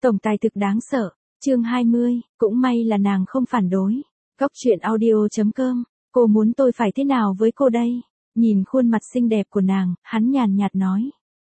Tổng tài thực đáng sợ. Chương 20, cũng may là nàng không phản đối. Góc truyện audio.com. Cô muốn tôi phải thế nào với cô đây? Nhìn khuôn mặt xinh đẹp của nàng, hắn nhàn nhạt nói.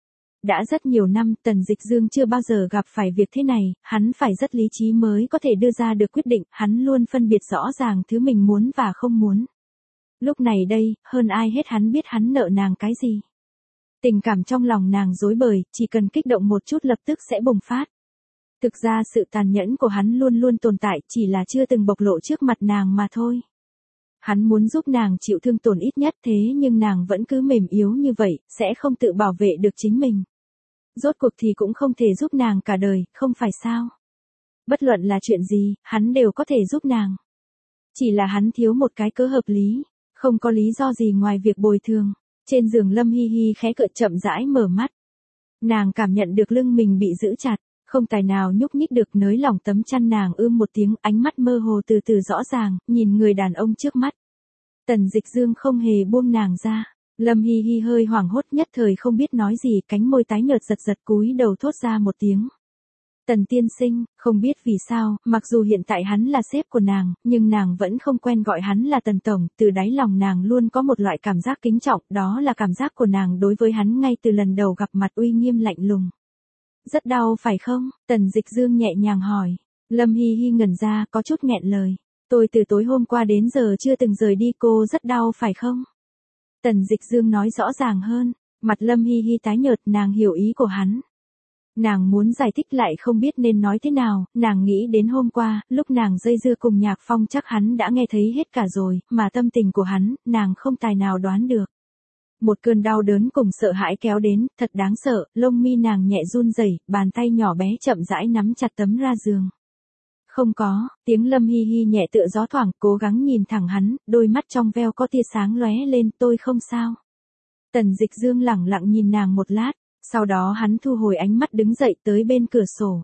Đã rất nhiều năm Tần Dịch Dương chưa bao giờ gặp phải việc thế này, hắn phải rất lý trí mới có thể đưa ra được quyết định, hắn luôn phân biệt rõ ràng thứ mình muốn và không muốn. Lúc này đây, hơn ai hết hắn biết hắn nợ nàng cái gì. Tình cảm trong lòng nàng rối bời, chỉ cần kích động một chút lập tức sẽ bùng phát. Thực ra sự tàn nhẫn của hắn luôn luôn tồn tại, chỉ là chưa từng bộc lộ trước mặt nàng mà thôi. Hắn muốn giúp nàng chịu thương tổn ít nhất thế nhưng nàng vẫn cứ mềm yếu như vậy, sẽ không tự bảo vệ được chính mình. Rốt cuộc thì cũng không thể giúp nàng cả đời, không phải sao? Bất luận là chuyện gì, hắn đều có thể giúp nàng. Chỉ là hắn thiếu một cái cớ hợp lý, không có lý do gì ngoài việc bồi thường. Trên giường Lâm Hi Hi khẽ cựa chậm rãi mở mắt. Nàng cảm nhận được lưng mình bị giữ chặt, không tài nào nhúc nhích được, nới lỏng tấm chăn, nàng một tiếng, ánh mắt mơ hồ từ từ rõ ràng, nhìn người đàn ông trước mắt. Tần Dịch Dương không hề buông nàng ra. Lâm Hi Hi hơi hoảng hốt, nhất thời không biết nói gì, cánh môi tái nhợt giật giật, cúi đầu thốt ra một tiếng. Tần tiên sinh, không biết vì sao, mặc dù hiện tại hắn là sếp của nàng, nhưng nàng vẫn không quen gọi hắn là Tần tổng, từ đáy lòng nàng luôn có một loại cảm giác kính trọng, đó là cảm giác của nàng đối với hắn ngay từ lần đầu gặp mặt, uy nghiêm lạnh lùng. Rất đau phải không? Tần Dịch Dương nhẹ nhàng hỏi. Lâm Hi Hi ngẩn ra, có chút nghẹn lời. Tôi từ tối hôm qua đến giờ chưa từng rời đi, cô rất đau phải không? Tần Dịch Dương nói rõ ràng hơn, mặt Lâm Hi Hi tái nhợt, nàng hiểu ý của hắn. Nàng muốn giải thích lại không biết nên nói thế nào, nàng nghĩ đến hôm qua, lúc nàng dây dưa cùng Nhạc Phong chắc hắn đã nghe thấy hết cả rồi, mà tâm tình của hắn, nàng không tài nào đoán được. Một cơn đau đớn cùng sợ hãi kéo đến, thật đáng sợ, lông mi nàng nhẹ run rẩy, bàn tay nhỏ bé chậm rãi nắm chặt tấm ra giường. Không có, tiếng Lâm Hi Hi nhẹ tựa gió thoảng, cố gắng nhìn thẳng hắn, đôi mắt trong veo có tia sáng lóe lên, tôi không sao. Tần Dịch Dương lẳng lặng nhìn nàng một lát, sau đó hắn thu hồi ánh mắt đứng dậy tới bên cửa sổ.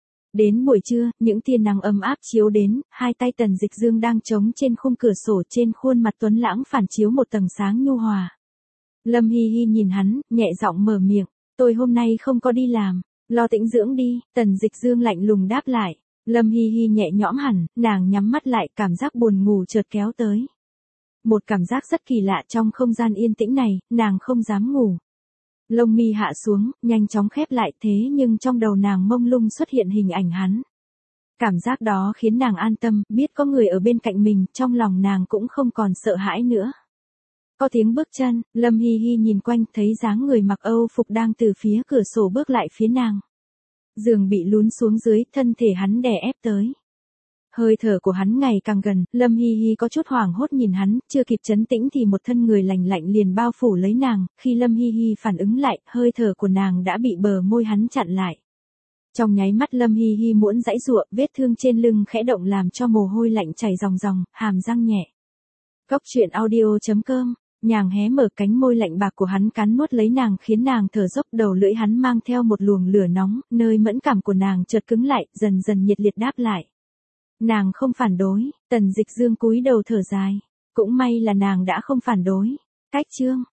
Đến buổi trưa, những tia nắng ấm áp chiếu đến, hai tay Tần Dịch Dương đang chống trên khung cửa sổ, trên khuôn mặt tuấn lãng phản chiếu một tầng sáng nhu hòa. Lâm Hi Hi nhìn hắn, nhẹ giọng mở miệng, tôi hôm nay không có đi làm, lo tĩnh dưỡng đi, Tần Dịch Dương lạnh lùng đáp lại. Lâm Hi Hi nhẹ nhõm hẳn, nàng nhắm mắt lại, cảm giác buồn ngủ chợt kéo tới. Một cảm giác rất kỳ lạ trong không gian yên tĩnh này, nàng không dám ngủ. Lông mi hạ xuống, nhanh chóng khép lại, thế nhưng trong đầu nàng mông lung xuất hiện hình ảnh hắn. Cảm giác đó khiến nàng an tâm, biết có người ở bên cạnh mình, trong lòng nàng cũng không còn sợ hãi nữa. Có tiếng bước chân, Lâm Hi Hi nhìn quanh, thấy dáng người mặc Âu phục đang từ phía cửa sổ bước lại phía nàng. Giường bị lún xuống dưới, thân thể hắn đè ép tới. Hơi thở của hắn ngày càng gần, Lâm Hi Hi có chút hoảng hốt nhìn hắn, chưa kịp trấn tĩnh thì một thân người lạnh lạnh liền bao phủ lấy nàng, khi Lâm Hi Hi phản ứng lại, hơi thở của nàng đã bị bờ môi hắn chặn lại. Trong nháy mắt Lâm Hi Hi muốn giãy giụa, vết thương trên lưng khẽ động làm cho mồ hôi lạnh chảy ròng ròng, hàm răng nhẹ. Góc truyện audio.com. Nàng hé mở, cánh môi lạnh bạc của hắn cắn nuốt lấy nàng khiến nàng thở dốc, đầu lưỡi hắn mang theo một luồng lửa nóng, nơi mẫn cảm của nàng chợt cứng lại, dần dần nhiệt liệt đáp lại. Nàng không phản đối, Tần Dịch Dương cúi đầu thở dài. Cũng may là nàng đã không phản đối. Cách chương.